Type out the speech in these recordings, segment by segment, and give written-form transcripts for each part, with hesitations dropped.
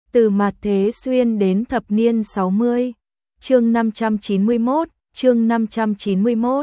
Từ mạt thế xuyên đến thập niên 60. Chương 591.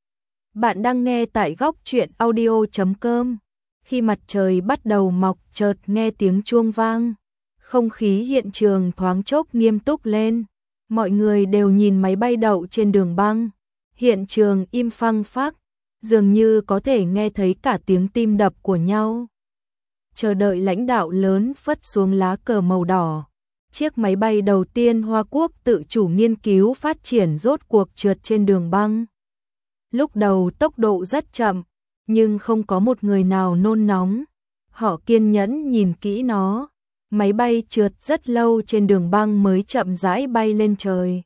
Bạn đang nghe tại góc truyện audio.com. Khi mặt trời bắt đầu mọc, chợt nghe tiếng chuông vang. Không khí hiện trường thoáng chốc nghiêm túc lên. Mọi người đều nhìn máy bay đậu trên đường băng. Hiện trường im phăng phắc, dường như có thể nghe thấy cả tiếng tim đập của nhau. Chờ đợi lãnh đạo lớn phất xuống lá cờ màu đỏ. Chiếc máy bay đầu tiên Hoa Quốc tự chủ nghiên cứu phát triển rốt cuộc trượt trên đường băng. Lúc đầu tốc độ rất chậm, nhưng không có một người nào nôn nóng. Họ kiên nhẫn nhìn kỹ nó. Máy bay trượt rất lâu trên đường băng mới chậm rãi bay lên trời.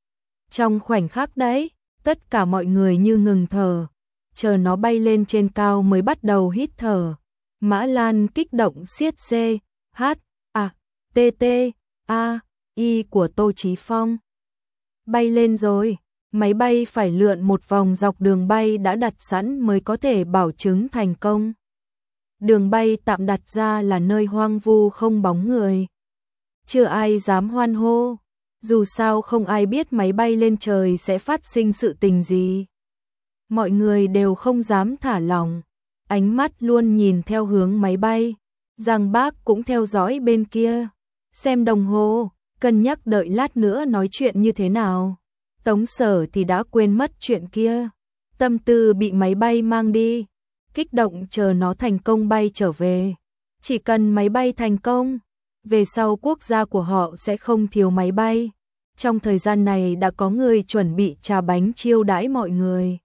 Trong khoảnh khắc đấy, tất cả mọi người như ngừng thở, chờ nó bay lên trên cao mới bắt đầu hít thở. Mã Lan kích động siết C, H, A, T, T, A, I của Tô Chí Phong. Bay lên rồi, máy bay phải lượn một vòng dọc đường bay đã đặt sẵn mới có thể bảo chứng thành công. Đường bay tạm đặt ra là nơi hoang vu không bóng người. Chưa ai dám hoan hô, dù sao không ai biết máy bay lên trời sẽ phát sinh sự tình gì. Mọi người đều không dám thả lỏng, ánh mắt luôn nhìn theo hướng máy bay. Giang Bác cũng theo dõi bên kia, xem đồng hồ, cân nhắc đợi lát nữa nói chuyện như thế nào. Tống Sở thì đã quên mất chuyện kia, tâm tư bị máy bay mang đi, kích động chờ nó thành công bay trở về. Chỉ cần máy bay thành công, về sau quốc gia của họ sẽ không thiếu máy bay. Trong thời gian này đã có người chuẩn bị trà bánh chiêu đãi mọi người.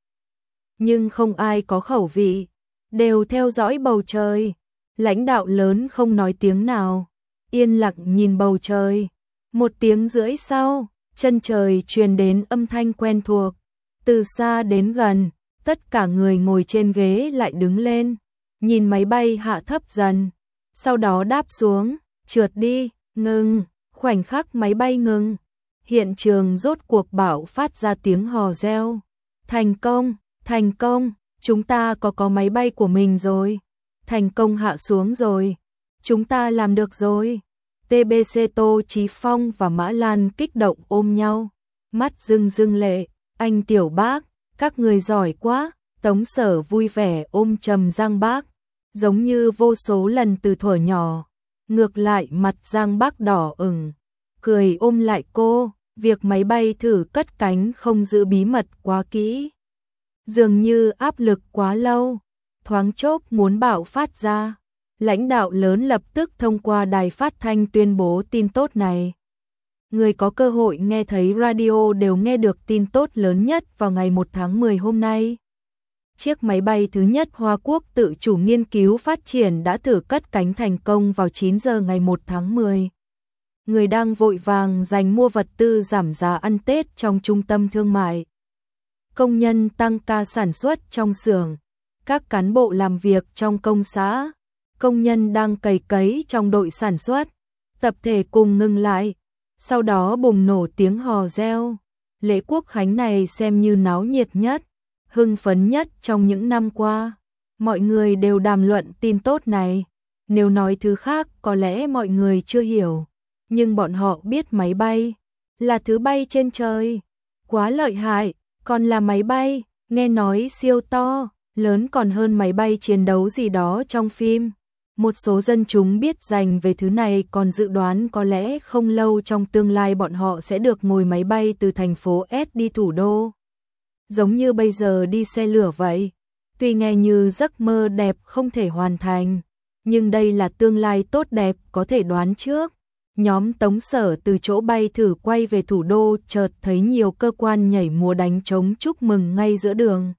Nhưng không ai có khẩu vị, đều theo dõi bầu trời. Lãnh đạo lớn không nói tiếng nào, yên lặng nhìn bầu trời. 1 tiếng rưỡi sau, chân trời truyền đến âm thanh quen thuộc. Từ xa đến gần, tất cả người ngồi trên ghế lại đứng lên, nhìn máy bay hạ thấp dần, sau đó đáp xuống, trượt đi, ngừng. Khoảnh khắc máy bay ngừng, hiện trường rốt cuộc bạo phát ra tiếng hò reo. Thành công, thành công, chúng ta có máy bay của mình rồi. Thành công hạ xuống rồi, chúng ta làm được rồi. TBC Tô Chí Phong và Mã Lan kích động ôm nhau, mắt rưng rưng lệ. Anh Tiểu Bác, các người giỏi quá. Tống Sở vui vẻ ôm chầm Giang Bác, giống như vô số lần từ thuở nhỏ. Ngược lại mặt Giang Bác đỏ ửng, cười ôm lại cô. Việc máy bay thử cất cánh không giữ bí mật quá kỹ, dường như áp lực quá lâu, thoáng chốc muốn bạo phát ra. Lãnh đạo lớn lập tức thông qua đài phát thanh tuyên bố tin tốt này. Người có cơ hội nghe thấy radio đều nghe được tin tốt lớn nhất vào ngày 1 tháng 10 hôm nay. Chiếc máy bay thứ nhất Hoa Quốc tự chủ nghiên cứu phát triển đã thử cất cánh thành công vào 9 giờ ngày 1 tháng 10. Người đang vội vàng giành mua vật tư giảm giá ăn Tết trong trung tâm thương mại. Công nhân tăng ca sản xuất trong xưởng, các cán bộ làm việc trong công xã, công nhân đang cày cấy trong đội sản xuất, tập thể cùng ngừng lại, sau đó bùng nổ tiếng hò reo. Lễ Quốc khánh này xem như náo nhiệt nhất, hưng phấn nhất trong những năm qua. Mọi người đều đàm luận tin tốt này. Nếu nói thứ khác có lẽ mọi người chưa hiểu, nhưng bọn họ biết máy bay là thứ bay trên trời, quá lợi hại, còn là máy bay, nghe nói siêu to, lớn còn hơn máy bay chiến đấu gì đó trong phim. Một số dân chúng biết dành về thứ này còn dự đoán có lẽ không lâu trong tương lai bọn họ sẽ được ngồi máy bay từ thành phố S đi thủ đô. Giống như bây giờ đi xe lửa vậy. Tuy nghe như giấc mơ đẹp không thể hoàn thành, nhưng đây là tương lai tốt đẹp có thể đoán trước. Nhóm Tống Sở từ chỗ bay thử quay về thủ đô chợt thấy nhiều cơ quan nhảy múa đánh trống chúc mừng ngay giữa đường.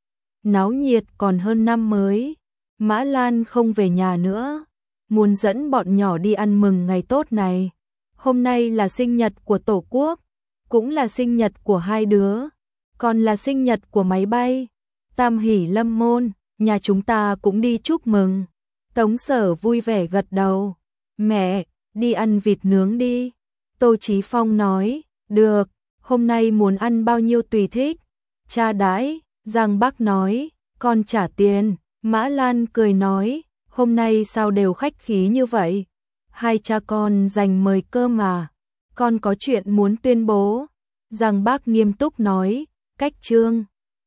Náo nhiệt còn hơn năm mới. Mã Lan không về nhà nữa, muốn dẫn bọn nhỏ đi ăn mừng ngày tốt này. Hôm nay là sinh nhật của Tổ quốc, cũng là sinh nhật của hai đứa, còn là sinh nhật của máy bay. Tam hỷ lâm môn, nhà chúng ta cũng đi chúc mừng. Tống Sở vui vẻ gật đầu. Mẹ, đi ăn vịt nướng đi. Tô Chí Phong nói, được, hôm nay muốn ăn bao nhiêu tùy thích. Cha đãi, Giang Bác nói, con trả tiền. Mã Lan cười nói, hôm nay sao đều khách khí như vậy? Hai cha con dành mời cơm à? Con có chuyện muốn tuyên bố. Giang Bác nghiêm túc nói, cách Trương